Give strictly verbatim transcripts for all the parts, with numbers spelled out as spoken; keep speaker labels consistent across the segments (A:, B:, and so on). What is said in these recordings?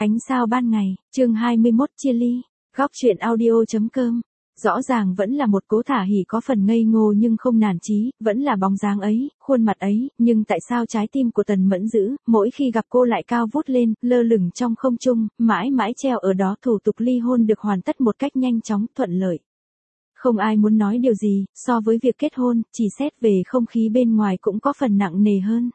A: Ánh sao ban ngày, chương hai mươi mốt chia ly, góc truyện audio.com. Rõ ràng vẫn là một Cố Thả Hỉ có phần ngây ngô nhưng không nản chí, vẫn là bóng dáng ấy, khuôn mặt ấy, nhưng tại sao trái tim của Tần Mẫn Dữ, mỗi khi gặp cô lại cao vút lên, lơ lửng trong không trung, mãi mãi treo ở đó. Thủ tục ly hôn được hoàn tất một cách nhanh chóng, thuận lợi. Không ai muốn nói điều gì, so với việc kết hôn, chỉ xét về không khí bên ngoài cũng có phần nặng nề hơn.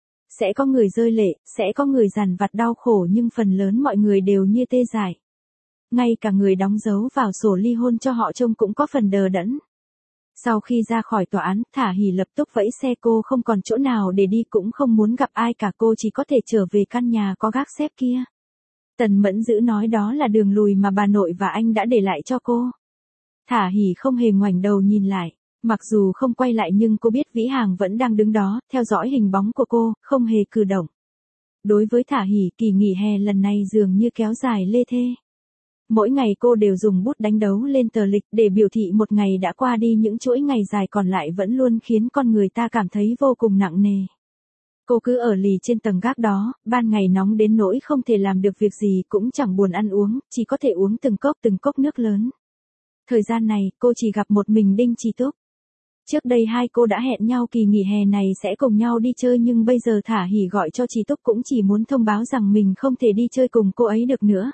A: Sẽ có người rơi lệ, sẽ có người dằn vặt đau khổ nhưng phần lớn mọi người đều như tê dại. Ngay cả người đóng dấu vào sổ ly hôn cho họ trông cũng có phần đờ đẫn. Sau khi ra khỏi tòa án, Thả Hỉ lập tức vẫy xe, cô không còn chỗ nào để đi cũng không muốn gặp ai cả, cô chỉ có thể trở về căn nhà có gác xếp kia. Tần Mẫn Dữ nói đó là đường lùi mà bà nội và anh đã để lại cho cô. Thả Hỉ không hề ngoảnh đầu nhìn lại. Mặc dù không quay lại nhưng cô biết Vĩ Hàng vẫn đang đứng đó, theo dõi hình bóng của cô, không hề cử động. Đối với Thả Hỉ, kỳ nghỉ hè lần này dường như kéo dài lê thê. Mỗi ngày cô đều dùng bút đánh dấu lên tờ lịch để biểu thị một ngày đã qua đi, những chuỗi ngày dài còn lại vẫn luôn khiến con người ta cảm thấy vô cùng nặng nề. Cô cứ ở lì trên tầng gác đó, ban ngày nóng đến nỗi không thể làm được việc gì, cũng chẳng buồn ăn uống, chỉ có thể uống từng cốc từng cốc nước lớn. Thời gian này, cô chỉ gặp một mình Đinh Chi Túc. Trước đây hai cô đã hẹn nhau kỳ nghỉ hè này sẽ cùng nhau đi chơi, nhưng bây giờ Thả Hỉ gọi cho Chi Túc cũng chỉ muốn thông báo rằng mình không thể đi chơi cùng cô ấy được nữa.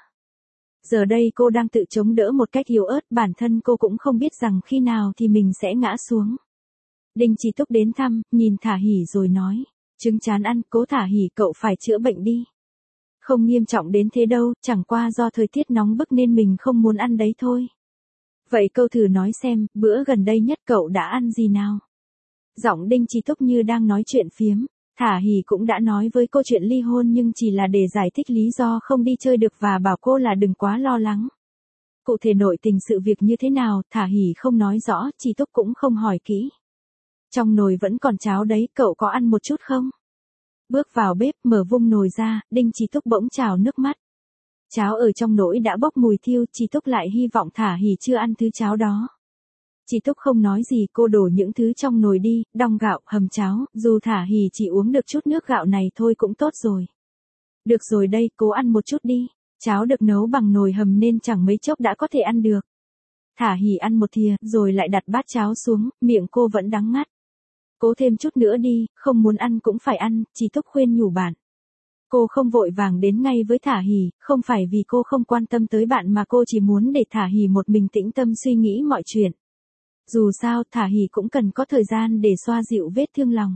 A: Giờ đây cô đang tự chống đỡ một cách yếu ớt, bản thân cô cũng không biết rằng khi nào thì mình sẽ ngã xuống. Đinh Chi Túc đến thăm, nhìn Thả Hỉ rồi nói, trứng chán ăn, Cố Thả Hỉ cậu phải chữa bệnh đi. Không nghiêm trọng đến thế đâu, chẳng qua do thời tiết nóng bức nên mình không muốn ăn đấy thôi. Vậy câu thử nói xem, bữa gần đây nhất cậu đã ăn gì nào? Giọng Đinh Chi Túc như đang nói chuyện phiếm. Thả Hỉ cũng đã nói với cô chuyện ly hôn nhưng chỉ là để giải thích lý do không đi chơi được và bảo cô là đừng quá lo lắng. Cụ thể nội tình sự việc như thế nào, Thả Hỉ không nói rõ, Chi Túc cũng không hỏi kỹ. Trong nồi vẫn còn cháo đấy, cậu có ăn một chút không? Bước vào bếp, mở vung nồi ra, Đinh Chi Túc bỗng trào nước mắt. Cháo ở trong nồi đã bốc mùi thiêu, Chi Túc lại hy vọng Thả Hỉ chưa ăn thứ cháo đó. Chi Túc không nói gì, cô đổ những thứ trong nồi đi, đong gạo, hầm cháo, dù Thả Hỉ chỉ uống được chút nước gạo này thôi cũng tốt rồi. Được rồi đây, cố ăn một chút đi, cháo được nấu bằng nồi hầm nên chẳng mấy chốc đã có thể ăn được. Thả Hỉ ăn một thìa, rồi lại đặt bát cháo xuống, miệng cô vẫn đắng ngắt. Cố thêm chút nữa đi, không muốn ăn cũng phải ăn, Chi Túc khuyên nhủ bạn. Cô không vội vàng đến ngay với Thả Hỉ, không phải vì cô không quan tâm tới bạn mà cô chỉ muốn để Thả Hỉ một mình tĩnh tâm suy nghĩ mọi chuyện. Dù sao, Thả Hỉ cũng cần có thời gian để xoa dịu vết thương lòng.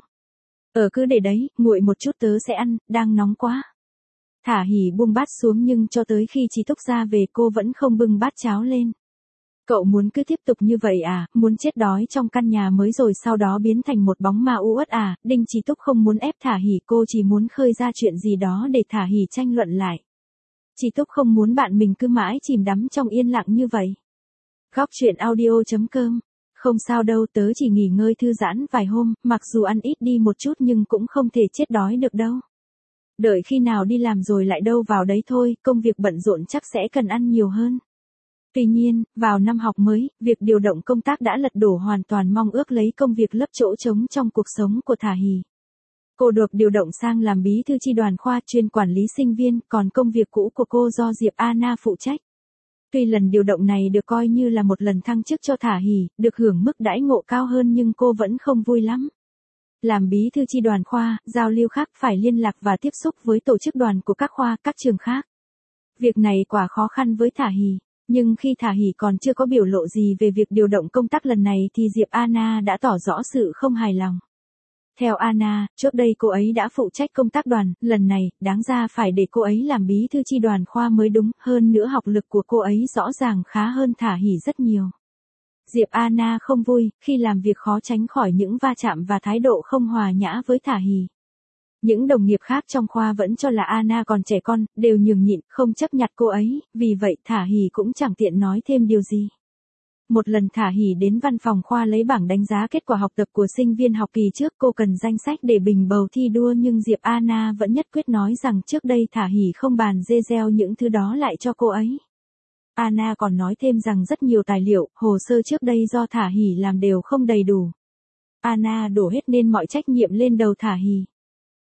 A: Ờ cứ để đấy, nguội một chút tớ sẽ ăn, đang nóng quá. Thả Hỉ buông bát xuống nhưng cho tới khi Chi Túc ra về cô vẫn không bưng bát cháo lên. Cậu muốn cứ tiếp tục như vậy à, muốn chết đói trong căn nhà mới rồi sau đó biến thành một bóng ma u uất à? Đinh Chi Túc không muốn ép Thả Hỉ, cô chỉ muốn khơi ra chuyện gì đó để Thả Hỉ tranh luận lại. Chi Túc không muốn bạn mình cứ mãi chìm đắm trong yên lặng như vậy. Góc truyện audio.com. Không sao đâu, tớ chỉ nghỉ ngơi thư giãn vài hôm, mặc dù ăn ít đi một chút nhưng cũng không thể chết đói được đâu. Đợi khi nào đi làm rồi lại đâu vào đấy thôi, công việc bận rộn chắc sẽ cần ăn nhiều hơn. Tuy nhiên, vào năm học mới, việc điều động công tác đã lật đổ hoàn toàn mong ước lấy công việc lấp chỗ trống trong cuộc sống của Thả Hỉ. Cô được điều động sang làm bí thư chi đoàn khoa chuyên quản lý sinh viên, còn công việc cũ của cô do Diệp Anna phụ trách. Tuy lần điều động này được coi như là một lần thăng chức cho Thả Hỉ, được hưởng mức đãi ngộ cao hơn nhưng cô vẫn không vui lắm. Làm bí thư chi đoàn khoa, giao lưu khác, phải liên lạc và tiếp xúc với tổ chức đoàn của các khoa, các trường khác. Việc này quả khó khăn với Thả Hỉ. Nhưng khi Thả Hỉ còn chưa có biểu lộ gì về việc điều động công tác lần này thì Diệp Anna đã tỏ rõ sự không hài lòng. Theo Anna, trước đây cô ấy đã phụ trách công tác đoàn, lần này, đáng ra phải để cô ấy làm bí thư chi đoàn khoa mới đúng, hơn nữa học lực của cô ấy rõ ràng khá hơn Thả Hỉ rất nhiều. Diệp Anna không vui, khi làm việc khó tránh khỏi những va chạm và thái độ không hòa nhã với Thả Hỉ. Những đồng nghiệp khác trong khoa vẫn cho là Anna còn trẻ con, đều nhường nhịn, không chấp nhặt cô ấy, vì vậy Thả Hỉ cũng chẳng tiện nói thêm điều gì. Một lần Thả Hỉ đến văn phòng khoa lấy bảng đánh giá kết quả học tập của sinh viên học kỳ trước, cô cần danh sách để bình bầu thi đua nhưng Diệp Anna vẫn nhất quyết nói rằng trước đây Thả Hỉ không bàn dê gieo những thứ đó lại cho cô ấy. Anna còn nói thêm rằng rất nhiều tài liệu, hồ sơ trước đây do Thả Hỉ làm đều không đầy đủ. Anna đổ hết nên mọi trách nhiệm lên đầu Thả Hỉ.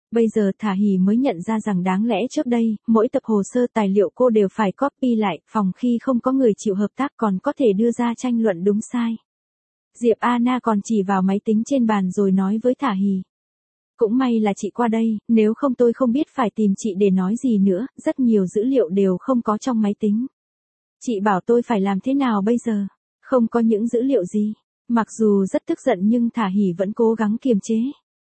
A: Bây giờ Thả Hỉ mới nhận ra rằng đáng lẽ trước đây, mỗi tập hồ sơ tài liệu cô đều phải copy lại, phòng khi không có người chịu hợp tác còn có thể đưa ra tranh luận đúng sai. Diệp Anna còn chỉ vào máy tính trên bàn rồi nói với Thả Hỉ. Cũng may là chị qua đây, nếu không tôi không biết phải tìm chị để nói gì nữa, rất nhiều dữ liệu đều không có trong máy tính. Chị bảo tôi phải làm thế nào bây giờ? Không có những dữ liệu gì. Mặc dù rất tức giận nhưng Thả Hỉ vẫn cố gắng kiềm chế.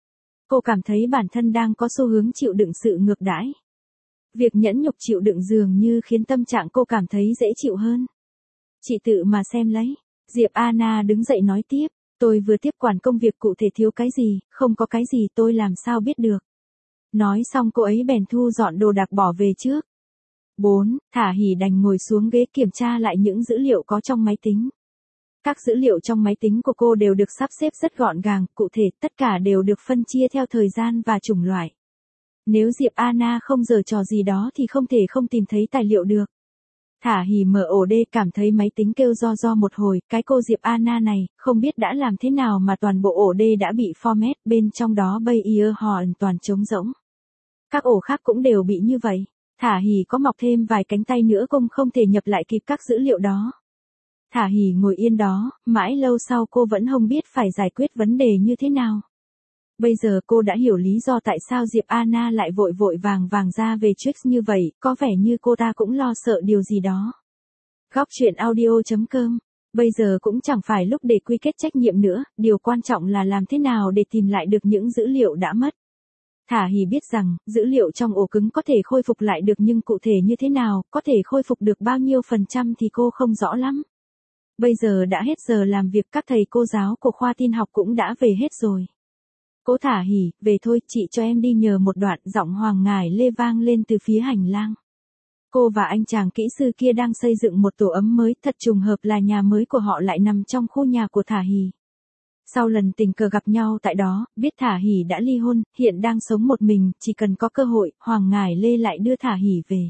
A: Cô cảm thấy bản thân đang có xu hướng chịu đựng sự ngược đãi. Việc nhẫn nhục chịu đựng dường như khiến tâm trạng cô cảm thấy dễ chịu hơn. Chị tự mà xem lấy. Diệp Anna đứng dậy nói tiếp. Tôi vừa tiếp quản công việc cụ thể thiếu cái gì, không có cái gì tôi làm sao biết được. Nói xong cô ấy bèn thu dọn đồ đạc bỏ về trước. bốn. Thả Hỉ đành ngồi xuống ghế kiểm tra lại những dữ liệu có trong máy tính. Các dữ liệu trong máy tính của cô đều được sắp xếp rất gọn gàng, cụ thể tất cả đều được phân chia theo thời gian và chủng loại. Nếu Diệp Anna không giở trò gì đó thì không thể không tìm thấy tài liệu được. Thả Hỉ mở ổ đê cảm thấy máy tính kêu ro ro một hồi, cái cô Diệp Anna này, không biết đã làm thế nào mà toàn bộ ổ đê đã bị format, bên trong đó Bayer hoàn toàn trống rỗng. Các ổ khác cũng đều bị như vậy. Thả Hỉ có mọc thêm vài cánh tay nữa cũng không thể nhập lại kịp các dữ liệu đó. Thả Hỉ ngồi yên đó, mãi lâu sau cô vẫn không biết phải giải quyết vấn đề như thế nào. Bây giờ cô đã hiểu lý do tại sao Diệp Anna lại vội vội vàng vàng ra về Trix như vậy, có vẻ như cô ta cũng lo sợ điều gì đó. Góc truyện audio chấm com. Bây giờ cũng chẳng phải lúc để quy kết trách nhiệm nữa, điều quan trọng là làm thế nào để tìm lại được những dữ liệu đã mất. Thả Hỉ biết rằng, dữ liệu trong ổ cứng có thể khôi phục lại được nhưng cụ thể như thế nào, có thể khôi phục được bao nhiêu phần trăm thì cô không rõ lắm. Bây giờ đã hết giờ làm việc, các thầy cô giáo của khoa tin học cũng đã về hết rồi. Cố Thả Hỉ, về thôi, chị cho em đi nhờ một đoạn, giọng Hoàng Ngải Lê vang lên từ phía hành lang. Cô và anh chàng kỹ sư kia đang xây dựng một tổ ấm mới, thật trùng hợp là nhà mới của họ lại nằm trong khu nhà của Thả Hỉ. Sau lần tình cờ gặp nhau tại đó, biết Thả Hỉ đã ly hôn, hiện đang sống một mình, chỉ cần có cơ hội, Hoàng Ngải Lê lại đưa Thả Hỉ về.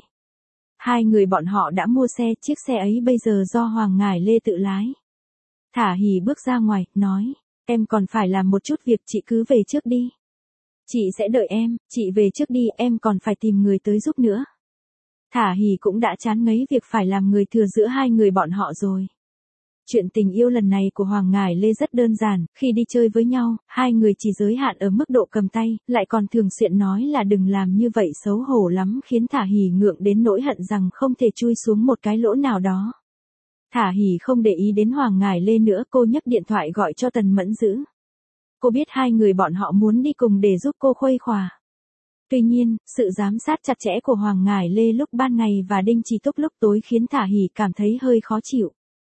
A: Hai người bọn họ đã mua xe, chiếc xe ấy bây giờ do Hoàng Ngải Lê tự lái. Thả Hỉ bước ra ngoài, nói, em còn phải làm một chút việc, chị cứ về trước đi. Chị sẽ đợi em, chị về trước đi, em còn phải tìm người tới giúp nữa. Thả Hỉ cũng đã chán ngấy việc phải làm người thừa giữa hai người bọn họ rồi. Chuyện tình yêu lần này của Hoàng Ngải Lê rất đơn giản, khi đi chơi với nhau, hai người chỉ giới hạn ở mức độ cầm tay, lại còn thường xuyên nói là đừng làm như vậy xấu hổ lắm, khiến Thả Hỉ ngượng đến nỗi hận rằng không thể chui xuống một cái lỗ nào đó. Thả Hỉ không để ý đến Hoàng Ngải Lê nữa, cô nhấc điện thoại gọi cho Tần Mẫn Dữ. Cô biết hai người bọn họ muốn đi cùng để giúp cô khuây khỏa. Tuy nhiên, sự giám sát chặt chẽ của Hoàng Ngải Lê lúc ban ngày và Đinh Chỉ Túc lúc tối khiến Thả Hỉ cảm thấy hơi khó chịu.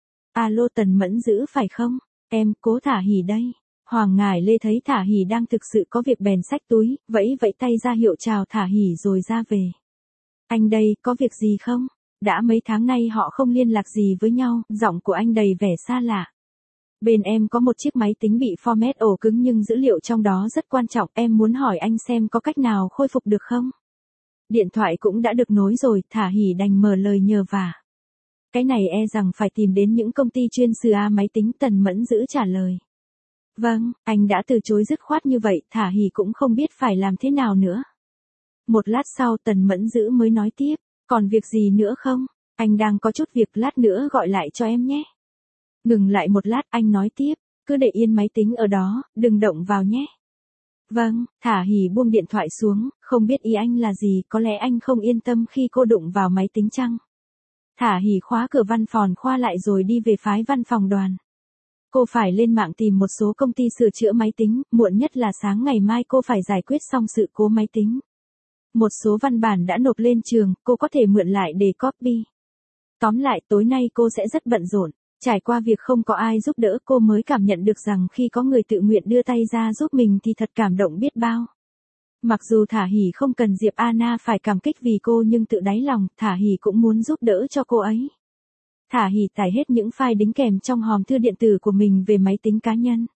A: Alo Tần Mẫn Dữ phải không? Em, Cố Thả Hỉ đây. Hoàng Ngải Lê thấy Thả Hỉ đang thực sự có việc bèn xách túi, vẫy vẫy tay ra hiệu chào Thả Hỉ rồi ra về. Anh đây, có việc gì không? Đã mấy tháng nay họ không liên lạc gì với nhau, giọng của anh đầy vẻ xa lạ. Bên em có một chiếc máy tính bị format ổ cứng nhưng dữ liệu trong đó rất quan trọng, em muốn hỏi anh xem có cách nào khôi phục được không? Điện thoại cũng đã được nối rồi, Thả Hỉ đành mở lời nhờ vả. Cái này e rằng phải tìm đến những công ty chuyên sửa máy tính, Tần Mẫn Dữ trả lời. Vâng, anh đã từ chối dứt khoát như vậy, Thả Hỉ cũng không biết phải làm thế nào nữa. Một lát sau Tần Mẫn Dữ mới nói tiếp, còn việc gì nữa không? Anh đang có chút việc, lát nữa gọi lại cho em nhé. Ngừng lại một lát anh nói tiếp, cứ để yên máy tính ở đó, đừng động vào nhé. Vâng, Thả Hỉ buông điện thoại xuống, không biết ý anh là gì, có lẽ anh không yên tâm khi cô đụng vào máy tính chăng? Thả Hỉ khóa cửa văn phòng khoa lại rồi đi về phái văn phòng đoàn. Cô phải lên mạng tìm một số công ty sửa chữa máy tính, muộn nhất là sáng ngày mai cô phải giải quyết xong sự cố máy tính. Một số văn bản đã nộp lên trường, cô có thể mượn lại để copy. Tóm lại tối nay cô sẽ rất bận rộn. Trải qua việc không có ai giúp đỡ cô mới cảm nhận được rằng khi có người tự nguyện đưa tay ra giúp mình thì thật cảm động biết bao. Mặc dù Thả Hỉ không cần Diệp Anna phải cảm kích vì cô nhưng tự đáy lòng, Thả Hỉ cũng muốn giúp đỡ cho cô ấy. Thả Hỉ tải hết những file đính kèm trong hòm thư điện tử của mình về máy tính cá nhân.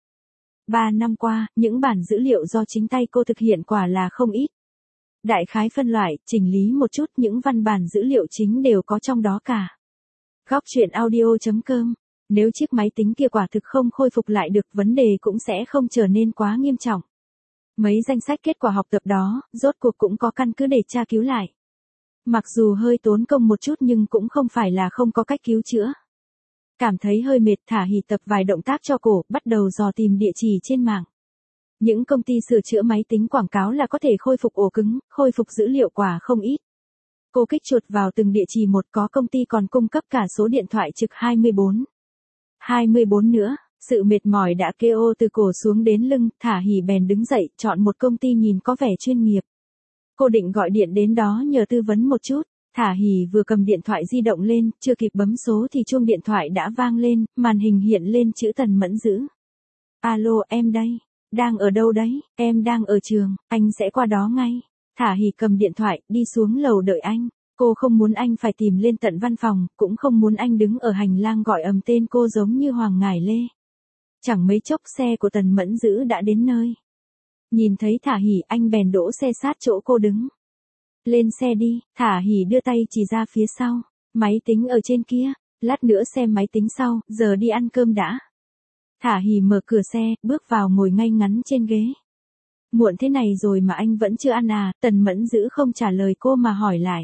A: Ba năm qua, những bản dữ liệu do chính tay cô thực hiện quả là không ít. Đại khái phân loại, chỉnh lý một chút, những văn bản dữ liệu chính đều có trong đó cả. Góc truyện audio chấm com. Nếu chiếc máy tính kia quả thực không khôi phục lại được, vấn đề cũng sẽ không trở nên quá nghiêm trọng. Mấy danh sách kết quả học tập đó, rốt cuộc cũng có căn cứ để tra cứu lại. Mặc dù hơi tốn công một chút nhưng cũng không phải là không có cách cứu chữa. Cảm thấy hơi mệt, Thả Hỉ tập vài động tác cho cổ, bắt đầu dò tìm địa chỉ trên mạng. Những công ty sửa chữa máy tính quảng cáo là có thể khôi phục ổ cứng, khôi phục dữ liệu quả không ít. Cô kích chuột vào từng địa chỉ một, có công ty còn cung cấp cả số điện thoại trực hai mươi bốn. hai mươi bốn nữa, sự mệt mỏi đã kêu từ cổ xuống đến lưng, Thả Hỉ bèn đứng dậy, chọn một công ty nhìn có vẻ chuyên nghiệp. Cô định gọi điện đến đó nhờ tư vấn một chút. Thả Hỉ vừa cầm điện thoại di động lên, chưa kịp bấm số thì chuông điện thoại đã vang lên, màn hình hiện lên chữ Tần Mẫn Dữ. Alo, em đây. Đang ở đâu đấy? Em đang ở trường, anh sẽ qua đó ngay. Thả Hỉ cầm điện thoại, đi xuống lầu đợi anh. Cô không muốn anh phải tìm lên tận văn phòng, cũng không muốn anh đứng ở hành lang gọi ầm tên cô giống như Hoàng Ngải Lê. Chẳng mấy chốc xe của Tần Mẫn Dữ đã đến nơi. Nhìn thấy Thả Hỉ, anh bèn đỗ xe sát chỗ cô đứng. Lên xe đi, Thả Hỉ đưa tay chỉ ra phía sau. Máy tính ở trên kia, lát nữa xem máy tính sau, giờ đi ăn cơm đã. Thả Hỉ mở cửa xe, bước vào ngồi ngay ngắn trên ghế. Muộn thế này rồi mà anh vẫn chưa ăn à? Tần Mẫn Dữ không trả lời cô mà hỏi lại.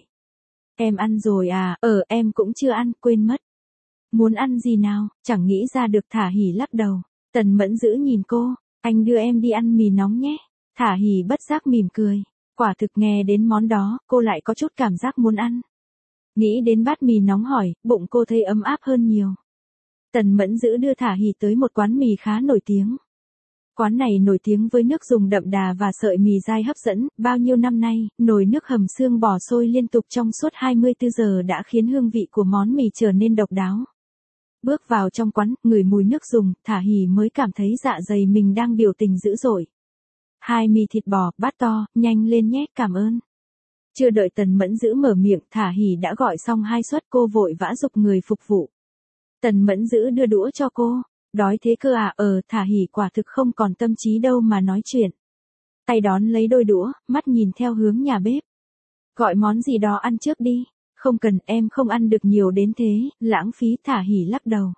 A: Em ăn rồi à? Ờ, em cũng chưa ăn, quên mất. Muốn ăn gì nào? Chẳng nghĩ ra được. Thả Hỉ lắc đầu. Tần Mẫn Dữ nhìn cô. Anh đưa em đi ăn mì nóng nhé. Thả Hỉ bất giác mỉm cười. Quả thực nghe đến món đó, cô lại có chút cảm giác muốn ăn. Nghĩ đến bát mì nóng hỏi, bụng cô thấy ấm áp hơn nhiều. Tần Mẫn Dữ đưa Thả Hỉ tới một quán mì khá nổi tiếng. Quán này nổi tiếng với nước dùng đậm đà và sợi mì dai hấp dẫn, bao nhiêu năm nay, nồi nước hầm xương bò sôi liên tục trong suốt hai mươi tư giờ đã khiến hương vị của món mì trở nên độc đáo. Bước vào trong quán, ngửi mùi nước dùng, Thả Hỉ mới cảm thấy dạ dày mình đang biểu tình dữ dội. Hai mì thịt bò, bát to, nhanh lên nhé, cảm ơn. Chưa đợi Tần Mẫn Dữ mở miệng, Thả Hỉ đã gọi xong hai suất, cô vội vã giục người phục vụ. Tần Mẫn Dữ đưa đũa cho cô. Đói thế cơ à? Ờ, Thả Hỉ quả thực không còn tâm trí đâu mà nói chuyện. Tay đón lấy đôi đũa, mắt nhìn theo hướng nhà bếp. Gọi món gì đó ăn trước đi. Không cần, em không ăn được nhiều đến thế, lãng phí. Thả Hỉ lắc đầu.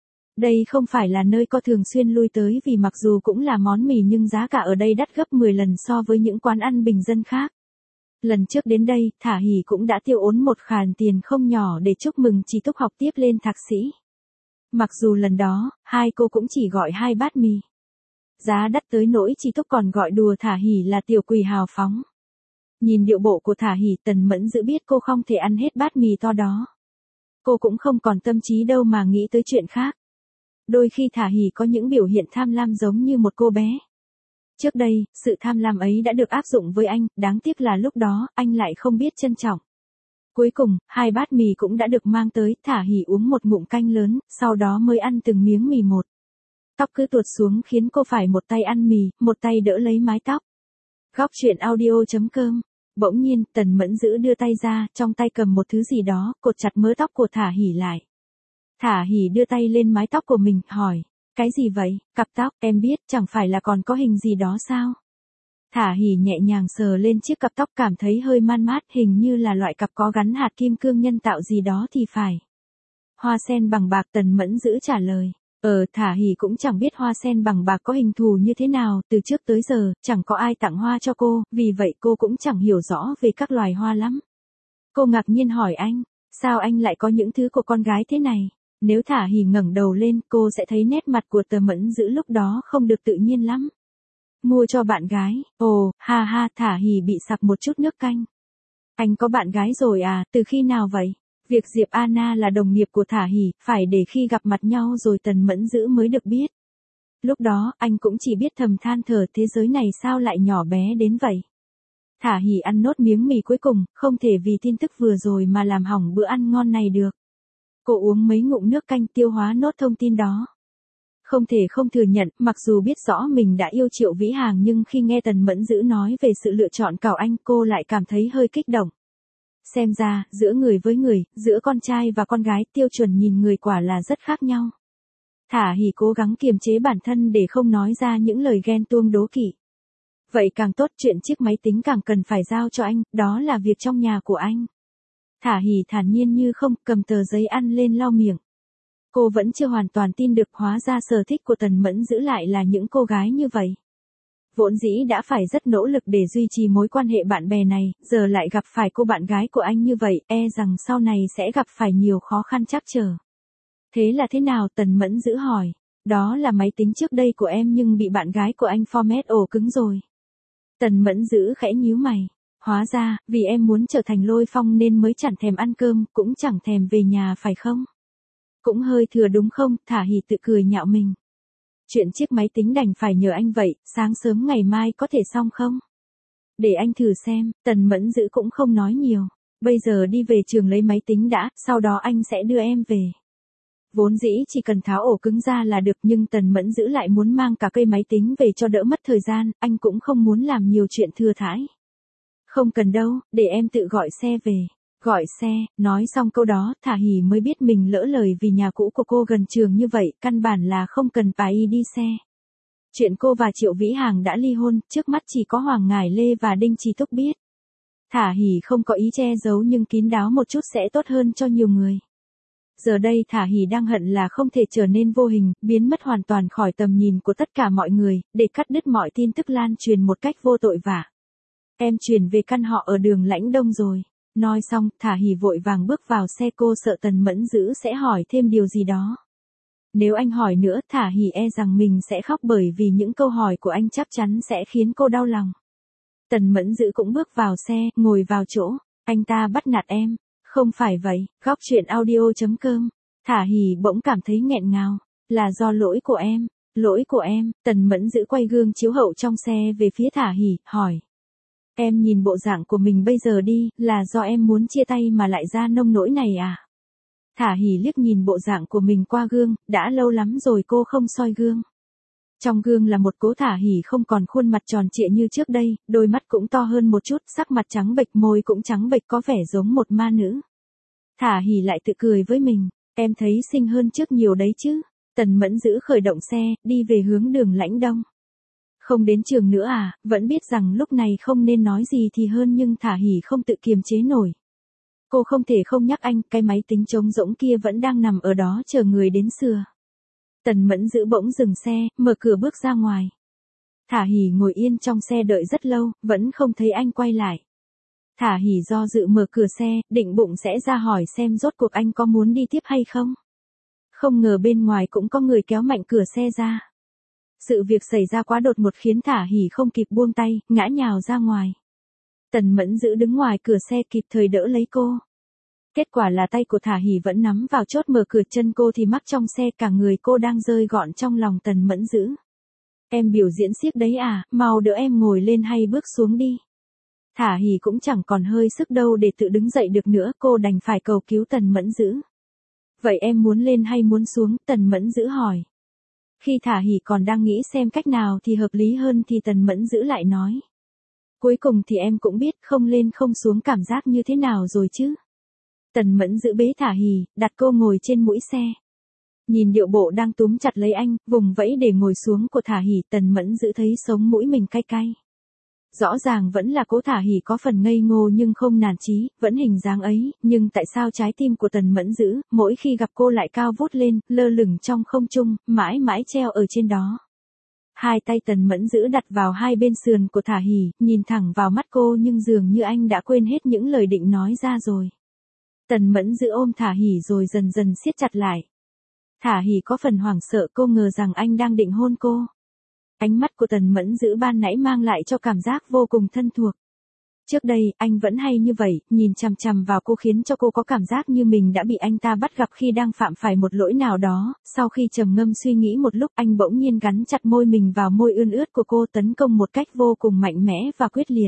A: Đây không phải là nơi cô thường xuyên lui tới, vì mặc dù cũng là món mì nhưng giá cả ở đây đắt gấp mười lần so với những quán ăn bình dân khác. Lần trước đến đây, Thả Hỉ cũng đã tiêu ốn một khoản tiền không nhỏ để chúc mừng Trì Túc học tiếp lên thạc sĩ. Mặc dù lần đó, hai cô cũng chỉ gọi hai bát mì. Giá đắt tới nỗi Trì Túc còn gọi đùa Thả Hỉ là tiểu quỷ hào phóng. Nhìn điệu bộ của Thả Hỉ, Tần Mẫn Dữ biết cô không thể ăn hết bát mì to đó. Cô cũng không còn tâm trí đâu mà nghĩ tới chuyện khác. Đôi khi Thả Hỉ có những biểu hiện tham lam giống như một cô bé. Trước đây, sự tham lam ấy đã được áp dụng với anh, đáng tiếc là lúc đó, anh lại không biết trân trọng. Cuối cùng, hai bát mì cũng đã được mang tới, Thả Hỉ uống một ngụm canh lớn, sau đó mới ăn từng miếng mì một. Tóc cứ tuột xuống khiến cô phải một tay ăn mì, một tay đỡ lấy mái tóc. Góc truyện audio chấm com. Bỗng nhiên, Tần Mẫn Dữ đưa tay ra, trong tay cầm một thứ gì đó, cột chặt mớ tóc của Thả Hỉ lại. Thả Hỉ đưa tay lên mái tóc của mình, hỏi. Cái gì vậy? Cặp tóc, em biết, chẳng phải là còn có hình gì đó sao? Thả Hỉ nhẹ nhàng sờ lên chiếc cặp tóc, cảm thấy hơi man mát, hình như là loại cặp có gắn hạt kim cương nhân tạo gì đó thì phải. Hoa sen bằng bạc. Tần Mẫn Dữ trả lời. Ờ, Thả Hỉ cũng chẳng biết hoa sen bằng bạc có hình thù như thế nào, từ trước tới giờ, chẳng có ai tặng hoa cho cô, vì vậy cô cũng chẳng hiểu rõ về các loài hoa lắm. Cô ngạc nhiên hỏi anh, sao anh lại có những thứ của con gái thế này? Nếu Thả Hỉ ngẩng đầu lên, cô sẽ thấy nét mặt của Tần Mẫn Dữ lúc đó không được tự nhiên lắm. Mua cho bạn gái. Ồ, ha ha. Thả Hỉ bị sặc một chút nước canh. Anh có bạn gái rồi à? Từ khi nào vậy? Việc Diệp Anna là đồng nghiệp của Thả Hỉ, phải để khi gặp mặt nhau rồi Tần Mẫn Dữ mới được biết. Lúc đó, anh cũng chỉ biết thầm than thở, thế giới này sao lại nhỏ bé đến vậy. Thả Hỉ ăn nốt miếng mì cuối cùng, không thể vì tin tức vừa rồi mà làm hỏng bữa ăn ngon này được. Cô uống mấy ngụm nước canh tiêu hóa nốt thông tin đó. Không thể không thừa nhận, mặc dù biết rõ mình đã yêu Triệu Vĩ Hàng nhưng khi nghe Tần Mẫn Dữ nói về sự lựa chọn cảo anh, cô lại cảm thấy hơi kích động. Xem ra, giữa người với người, giữa con trai và con gái, tiêu chuẩn nhìn người quả là rất khác nhau. Thả Hỉ cố gắng kiềm chế bản thân để không nói ra những lời ghen tuông đố kỵ. Vậy càng tốt, chuyện chiếc máy tính càng cần phải giao cho anh, đó là việc trong nhà của anh. Thả Hỉ thản nhiên như không, cầm tờ giấy ăn lên lau miệng. Cô vẫn chưa hoàn toàn tin được, hóa ra sở thích của Tần Mẫn Dữ lại là những cô gái như vậy. Vốn dĩ đã phải rất nỗ lực để duy trì mối quan hệ bạn bè này, giờ lại gặp phải cô bạn gái của anh như vậy, e rằng sau này sẽ gặp phải nhiều khó khăn trắc trở. Thế là thế nào? Tần Mẫn Dữ hỏi. Đó là máy tính trước đây của em nhưng bị bạn gái của anh format ổ cứng rồi. Tần Mẫn Dữ khẽ nhíu mày. Hóa ra, vì em muốn trở thành Lôi Phong nên mới chẳng thèm ăn cơm, cũng chẳng thèm về nhà phải không? Cũng hơi thừa đúng không? Thả Hỉ tự cười nhạo mình. Chuyện chiếc máy tính đành phải nhờ anh vậy, sáng sớm ngày mai có thể xong không? Để anh thử xem, Tần Mẫn Dữ cũng không nói nhiều. Bây giờ đi về trường lấy máy tính đã, sau đó anh sẽ đưa em về. Vốn dĩ chỉ cần tháo ổ cứng ra là được nhưng Tần Mẫn Dữ lại muốn mang cả cây máy tính về cho đỡ mất thời gian, anh cũng không muốn làm nhiều chuyện thừa thãi. Không cần đâu, để em tự gọi xe về. Gọi xe, nói xong câu đó, Thả Hỉ mới biết mình lỡ lời vì nhà cũ của cô gần trường như vậy, căn bản là không cần phải đi xe. Chuyện cô và Triệu Vĩ Hàng đã ly hôn, trước mắt chỉ có Hoàng Ngải Lê và Đinh Trí Túc biết. Thả Hỉ không có ý che giấu nhưng kín đáo một chút sẽ tốt hơn cho nhiều người. Giờ đây Thả Hỉ đang hận là không thể trở nên vô hình, biến mất hoàn toàn khỏi tầm nhìn của tất cả mọi người, để cắt đứt mọi tin tức lan truyền một cách vô tội vạ. Em chuyển về căn họ ở đường Lãnh Đông rồi. Nói xong, Thả Hỉ vội vàng bước vào xe, cô sợ Tần Mẫn Dữ sẽ hỏi thêm điều gì đó. Nếu anh hỏi nữa, Thả Hỉ e rằng mình sẽ khóc bởi vì những câu hỏi của anh chắc chắn sẽ khiến cô đau lòng. Tần Mẫn Dữ cũng bước vào xe, ngồi vào chỗ. Anh ta bắt nạt em. Không phải vậy, góc chuyện audio chấm com. Thả Hỉ bỗng cảm thấy nghẹn ngào. Là do lỗi của em. Lỗi của em. Tần Mẫn Dữ quay gương chiếu hậu trong xe về phía Thả Hỉ, hỏi. Em nhìn bộ dạng của mình bây giờ đi, là do em muốn chia tay mà lại ra nông nỗi này à? Thả Hỉ liếc nhìn bộ dạng của mình qua gương, đã lâu lắm rồi cô không soi gương. Trong gương là một cố Thả Hỉ không còn khuôn mặt tròn trịa như trước đây, đôi mắt cũng to hơn một chút, sắc mặt trắng bệch, môi cũng trắng bệch, có vẻ giống một ma nữ. Thả Hỉ lại tự cười với mình, em thấy xinh hơn trước nhiều đấy chứ. Tần Mẫn Dữ khởi động xe, đi về hướng đường Lãnh Đông. Không đến trường nữa à? Vẫn biết rằng lúc này không nên nói gì thì hơn nhưng Thả Hỉ không tự kiềm chế nổi. Cô không thể không nhắc anh, cái máy tính trống rỗng kia vẫn đang nằm ở đó chờ người đến sửa. Tần Mẫn Dữ bỗng dừng xe, mở cửa bước ra ngoài. Thả Hỉ ngồi yên trong xe đợi rất lâu, vẫn không thấy anh quay lại. Thả Hỉ do dự mở cửa xe, định bụng sẽ ra hỏi xem rốt cuộc anh có muốn đi tiếp hay không. Không ngờ bên ngoài cũng có người kéo mạnh cửa xe ra. Sự việc xảy ra quá đột ngột khiến Thả Hỉ không kịp buông tay, ngã nhào ra ngoài. Tần Mẫn Dữ đứng ngoài cửa xe kịp thời đỡ lấy cô. Kết quả là tay của Thả Hỉ vẫn nắm vào chốt mở cửa, chân cô thì mắc trong xe, cả người cô đang rơi gọn trong lòng Tần Mẫn Dữ. Em biểu diễn xiếc đấy à, mau đỡ em ngồi lên hay bước xuống đi. Thả Hỉ cũng chẳng còn hơi sức đâu để tự đứng dậy được nữa, cô đành phải cầu cứu Tần Mẫn Dữ. Vậy em muốn lên hay muốn xuống? Tần Mẫn Dữ hỏi. Khi Thả Hỉ còn đang nghĩ xem cách nào thì hợp lý hơn thì Tần Mẫn Dữ lại nói. Cuối cùng thì em cũng biết không lên không xuống cảm giác như thế nào rồi chứ. Tần Mẫn Dữ bế Thả Hỉ, đặt cô ngồi trên mũi xe. Nhìn điệu bộ đang túm chặt lấy anh, vùng vẫy để ngồi xuống của Thả Hỉ, Tần Mẫn Dữ thấy sống mũi mình cay cay. Rõ ràng vẫn là cố Thả Hỉ có phần ngây ngô nhưng không nản chí, vẫn hình dáng ấy, nhưng tại sao trái tim của Tần Mẫn Dữ, mỗi khi gặp cô lại cao vút lên, lơ lửng trong không trung, mãi mãi treo ở trên đó. Hai tay Tần Mẫn Dữ đặt vào hai bên sườn của Thả Hỉ, nhìn thẳng vào mắt cô nhưng dường như anh đã quên hết những lời định nói ra rồi. Tần Mẫn Dữ ôm Thả Hỉ rồi dần dần siết chặt lại. Thả Hỉ có phần hoảng sợ, cô ngờ rằng anh đang định hôn cô. Ánh mắt của Tần Mẫn Dữ ban nãy mang lại cho cảm giác vô cùng thân thuộc. Trước đây, anh vẫn hay như vậy, nhìn chằm chằm vào cô khiến cho cô có cảm giác như mình đã bị anh ta bắt gặp khi đang phạm phải một lỗi nào đó. Sau khi trầm ngâm suy nghĩ một lúc, anh bỗng nhiên gắn chặt môi mình vào môi ươn ướt của cô, tấn công một cách vô cùng mạnh mẽ và quyết liệt.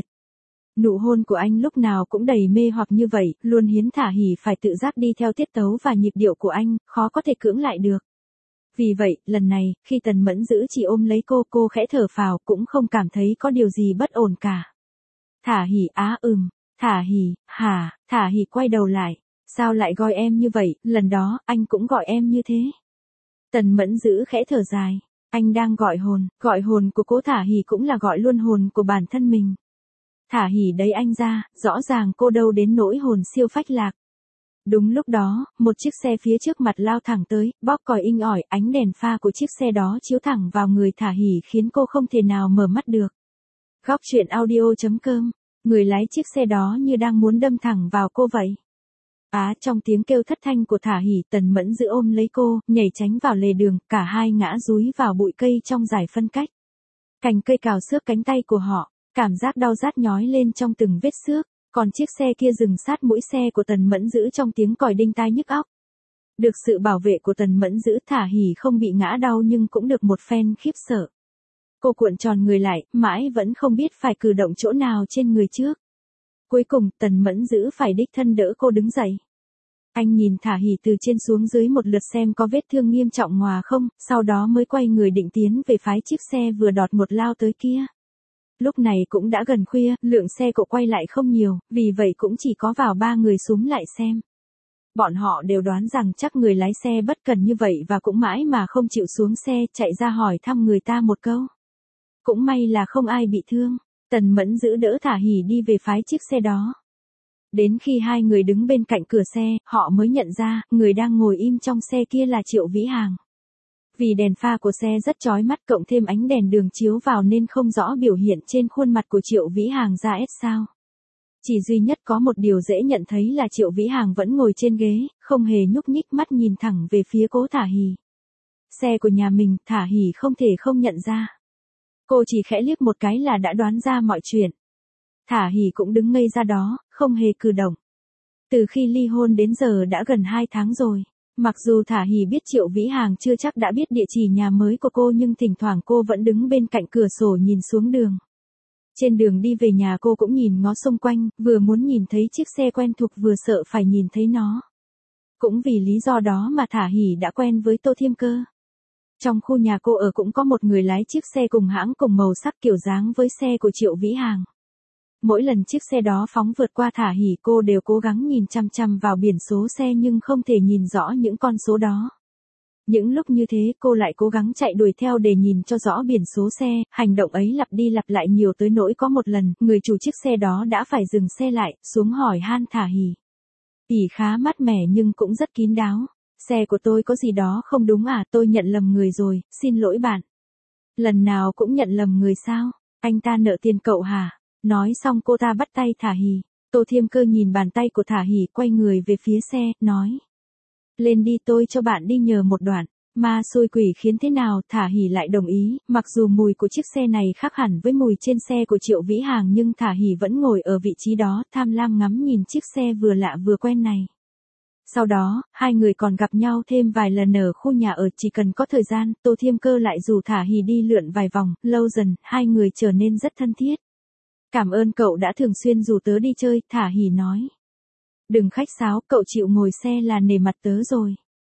A: Nụ hôn của anh lúc nào cũng đầy mê hoặc như vậy, luôn hiến Thả Hỉ phải tự giác đi theo tiết tấu và nhịp điệu của anh, khó có thể cưỡng lại được. Vì vậy, lần này, khi Tần Mẫn Dữ chỉ ôm lấy cô, cô khẽ thở phào, cũng không cảm thấy có điều gì bất ổn cả. Thả Hỉ á ừm, Thả Hỉ, hả, Thả Hỉ quay đầu lại. Sao lại gọi em như vậy, lần đó, anh cũng gọi em như thế. Tần Mẫn Dữ khẽ thở dài. Anh đang gọi hồn, gọi hồn của cố Thả Hỉ cũng là gọi luôn hồn của bản thân mình. Thả Hỉ đấy anh ra, rõ ràng cô đâu đến nỗi hồn siêu phách lạc. Đúng lúc đó, một chiếc xe phía trước mặt lao thẳng tới, bóp còi inh ỏi, ánh đèn pha của chiếc xe đó chiếu thẳng vào người Thả Hỉ khiến cô không thể nào mở mắt được. Góc chuyện audio.com, người lái chiếc xe đó như đang muốn đâm thẳng vào cô vậy. Á, trong tiếng kêu thất thanh của Thả Hỉ, Tần Mẫn giữ ôm lấy cô, nhảy tránh vào lề đường, cả hai ngã dúi vào bụi cây trong dải phân cách. Cành cây cào xước cánh tay của họ, cảm giác đau rát nhói lên trong từng vết xước, còn chiếc xe kia dừng sát mũi xe của Tần Mẫn giữ trong tiếng còi đinh tai nhức óc. Được sự bảo vệ của Tần Mẫn giữ, Thả Hỉ không bị ngã đau nhưng cũng được một phen khiếp sợ. Cô cuộn tròn người lại, mãi vẫn không biết phải cử động chỗ nào trên người trước. Cuối cùng, Tần Mẫn giữ phải đích thân đỡ cô đứng dậy. Anh nhìn Thả Hỉ từ trên xuống dưới một lượt xem có vết thương nghiêm trọng ngoài không, sau đó mới quay người định tiến về phái chiếc xe vừa đọt một lao tới kia. Lúc này cũng đã gần khuya, lượng xe cộ quay lại không nhiều, vì vậy cũng chỉ có vào ba người xúm lại xem. Bọn họ đều đoán rằng chắc người lái xe bất cần như vậy và cũng mãi mà không chịu xuống xe, chạy ra hỏi thăm người ta một câu. Cũng may là không ai bị thương. Tần Mẫn giữ đỡ Thả Hỉ đi về phái chiếc xe đó. Đến khi hai người đứng bên cạnh cửa xe, họ mới nhận ra, người đang ngồi im trong xe kia là Triệu Vĩ Hàng. Vì đèn pha của xe rất chói mắt cộng thêm ánh đèn đường chiếu vào nên không rõ biểu hiện trên khuôn mặt của Triệu Vĩ Hàng ra ép sao. Chỉ duy nhất có một điều dễ nhận thấy là Triệu Vĩ Hàng vẫn ngồi trên ghế, không hề nhúc nhích, mắt nhìn thẳng về phía cố Thả Hỉ. Xe của nhà mình, Thả Hỉ không thể không nhận ra. Cô chỉ khẽ liếc một cái là đã đoán ra mọi chuyện. Thả Hỉ cũng đứng ngây ra đó, không hề cử động. Từ khi ly hôn đến giờ đã gần hai tháng rồi. Mặc dù Thả Hỉ biết Triệu Vĩ Hàng chưa chắc đã biết địa chỉ nhà mới của cô nhưng thỉnh thoảng cô vẫn đứng bên cạnh cửa sổ nhìn xuống đường. Trên đường đi về nhà cô cũng nhìn ngó xung quanh, vừa muốn nhìn thấy chiếc xe quen thuộc vừa sợ phải nhìn thấy nó. Cũng vì lý do đó mà Thả Hỉ đã quen với Tô Thiêm Cơ. Trong khu nhà cô ở cũng có một người lái chiếc xe cùng hãng cùng màu sắc kiểu dáng với xe của Triệu Vĩ Hàng. Mỗi lần chiếc xe đó phóng vượt qua Thả Hỉ cô đều cố gắng nhìn chăm chăm vào biển số xe nhưng không thể nhìn rõ những con số đó. Những lúc như thế cô lại cố gắng chạy đuổi theo để nhìn cho rõ biển số xe, hành động ấy lặp đi lặp lại nhiều tới nỗi có một lần, người chủ chiếc xe đó đã phải dừng xe lại, xuống hỏi han Thả Hỉ. Ỉ khá mát mẻ nhưng cũng rất kín đáo. Xe của tôi có gì đó không đúng à, tôi nhận lầm người rồi, xin lỗi bạn. Lần nào cũng nhận lầm người sao, anh ta nợ tiền cậu hả? Nói xong cô ta bắt tay Thả Hỉ. Tô Thiêm Cơ nhìn bàn tay của Thả Hỉ quay người về phía xe, nói. Lên đi, tôi cho bạn đi nhờ một đoạn. Ma xui quỷ khiến thế nào, Thả Hỉ lại đồng ý, mặc dù mùi của chiếc xe này khác hẳn với mùi trên xe của Triệu Vĩ Hàng nhưng Thả Hỉ vẫn ngồi ở vị trí đó, tham lam ngắm nhìn chiếc xe vừa lạ vừa quen này. Sau đó, hai người còn gặp nhau thêm vài lần ở khu nhà ở, chỉ cần có thời gian, Tô Thiêm Cơ lại rủ Thả Hỉ đi lượn vài vòng, lâu dần, hai người trở nên rất thân thiết. Cảm ơn cậu đã thường xuyên rủ tớ đi chơi, Thả Hỉ nói. Đừng khách sáo, cậu chịu ngồi xe là nể mặt tớ rồi.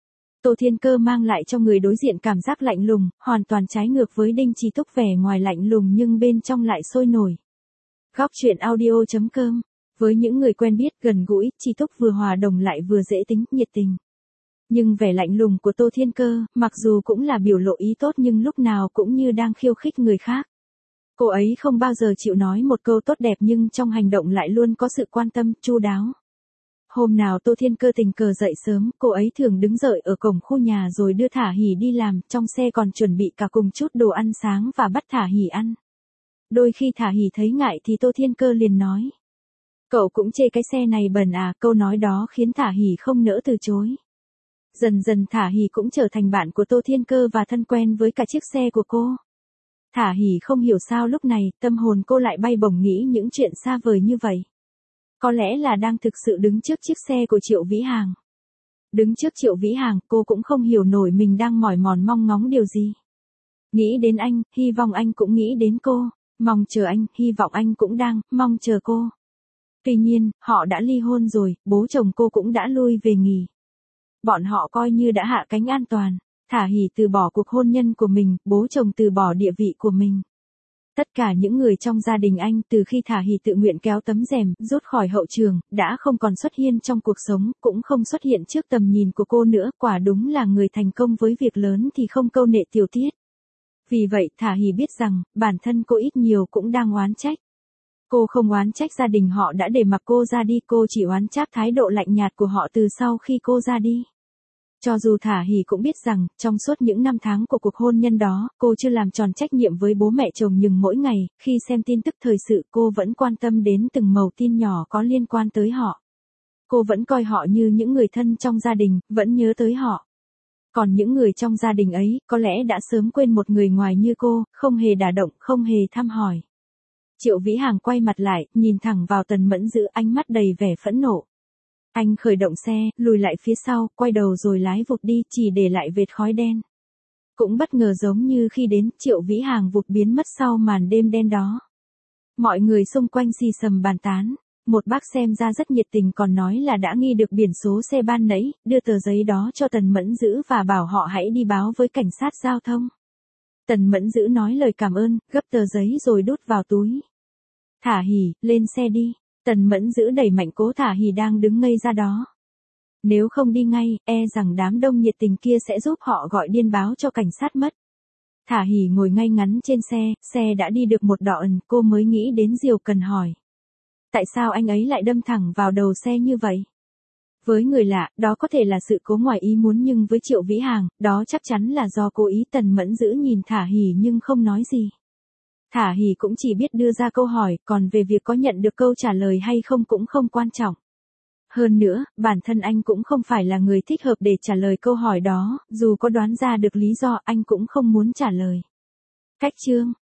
A: Tô Thiên Cơ mang lại cho người đối diện cảm giác lạnh lùng, hoàn toàn trái ngược với Đinh Trí Túc vẻ ngoài lạnh lùng nhưng bên trong lại sôi nổi. Góc chuyện audio.com, với những người quen biết gần gũi, Trí Túc vừa hòa đồng lại vừa dễ tính, nhiệt tình. Nhưng vẻ lạnh lùng của Tô Thiên Cơ, mặc dù cũng là biểu lộ ý tốt nhưng lúc nào cũng như đang khiêu khích người khác. Cô ấy không bao giờ chịu nói một câu tốt đẹp nhưng trong hành động lại luôn có sự quan tâm, chu đáo. Hôm nào Tô Thiên Cơ tình cờ dậy sớm, cô ấy thường đứng đợi ở cổng khu nhà rồi đưa Thả Hỉ đi làm, trong xe còn chuẩn bị cả cùng chút đồ ăn sáng và bắt Thả Hỉ ăn. Đôi khi Thả Hỉ thấy ngại thì Tô Thiên Cơ liền nói. Cậu cũng chê cái xe này bẩn à, câu nói đó khiến Thả Hỉ không nỡ từ chối. Dần dần Thả Hỉ cũng trở thành bạn của Tô Thiên Cơ và thân quen với cả chiếc xe của cô. Thả Hỉ không hiểu sao lúc này, tâm hồn cô lại bay bổng nghĩ những chuyện xa vời như vậy. Có lẽ là đang thực sự đứng trước chiếc xe của Triệu Vĩ Hàng. Đứng trước Triệu Vĩ Hàng, cô cũng không hiểu nổi mình đang mỏi mòn mong ngóng điều gì. Nghĩ đến anh, hy vọng anh cũng nghĩ đến cô. Mong chờ anh, hy vọng anh cũng đang, mong chờ cô. Tuy nhiên, họ đã ly hôn rồi, bố chồng cô cũng đã lui về nghỉ. Bọn họ coi như đã hạ cánh an toàn. Thả Hỉ từ bỏ cuộc hôn nhân của mình, bố chồng từ bỏ địa vị của mình. Tất cả những người trong gia đình anh từ khi Thả Hỉ tự nguyện kéo tấm rèm, rút khỏi hậu trường, đã không còn xuất hiện trong cuộc sống, cũng không xuất hiện trước tầm nhìn của cô nữa, quả đúng là người thành công với việc lớn thì không câu nệ tiểu tiết. Vì vậy Thả Hỉ biết rằng, bản thân cô ít nhiều cũng đang oán trách. Cô không oán trách gia đình họ đã để mặc cô ra đi, cô chỉ oán trách thái độ lạnh nhạt của họ từ sau khi cô ra đi. Cho dù Thả Hỉ cũng biết rằng, trong suốt những năm tháng của cuộc hôn nhân đó, cô chưa làm tròn trách nhiệm với bố mẹ chồng, nhưng mỗi ngày, khi xem tin tức thời sự cô vẫn quan tâm đến từng mẩu tin nhỏ có liên quan tới họ. Cô vẫn coi họ như những người thân trong gia đình, vẫn nhớ tới họ. Còn những người trong gia đình ấy, có lẽ đã sớm quên một người ngoài như cô, không hề đả động, không hề thăm hỏi. Triệu Vĩ Hàng quay mặt lại, nhìn thẳng vào Tần Mẫn Dữ, ánh mắt đầy vẻ phẫn nộ. Anh khởi động xe, lùi lại phía sau, quay đầu rồi lái vụt đi, chỉ để lại vệt khói đen. Cũng bất ngờ giống như khi đến, Triệu Vĩ Hàng vụt biến mất sau màn đêm đen đó. Mọi người xung quanh xì xầm bàn tán. Một bác xem ra rất nhiệt tình còn nói là đã ghi được biển số xe ban nãy, đưa tờ giấy đó cho Tần Mẫn Dữ và bảo họ hãy đi báo với cảnh sát giao thông. Tần Mẫn Dữ nói lời cảm ơn, gấp tờ giấy rồi đút vào túi. Thả Hỉ, lên xe đi. Tần Mẫn Dữ đẩy mạnh Cố Thả Hỉ đang đứng ngây ra đó. Nếu không đi ngay, e rằng đám đông nhiệt tình kia sẽ giúp họ gọi điên báo cho cảnh sát mất. Thả Hỉ ngồi ngay ngắn trên xe, xe đã đi được một đoạn, cô mới nghĩ đến Diều Cần hỏi. Tại sao anh ấy lại đâm thẳng vào đầu xe như vậy? Với người lạ, đó có thể là sự cố ngoài ý muốn, nhưng với Triệu Vĩ Hàng, đó chắc chắn là do cố ý. Tần Mẫn Dữ nhìn Thả Hỉ nhưng không nói gì. Thả Hỉ cũng chỉ biết đưa ra câu hỏi, còn về việc có nhận được câu trả lời hay không cũng không quan trọng. Hơn nữa, bản thân anh cũng không phải là người thích hợp để trả lời câu hỏi đó, dù có đoán ra được lý do anh cũng không muốn trả lời. Cách chương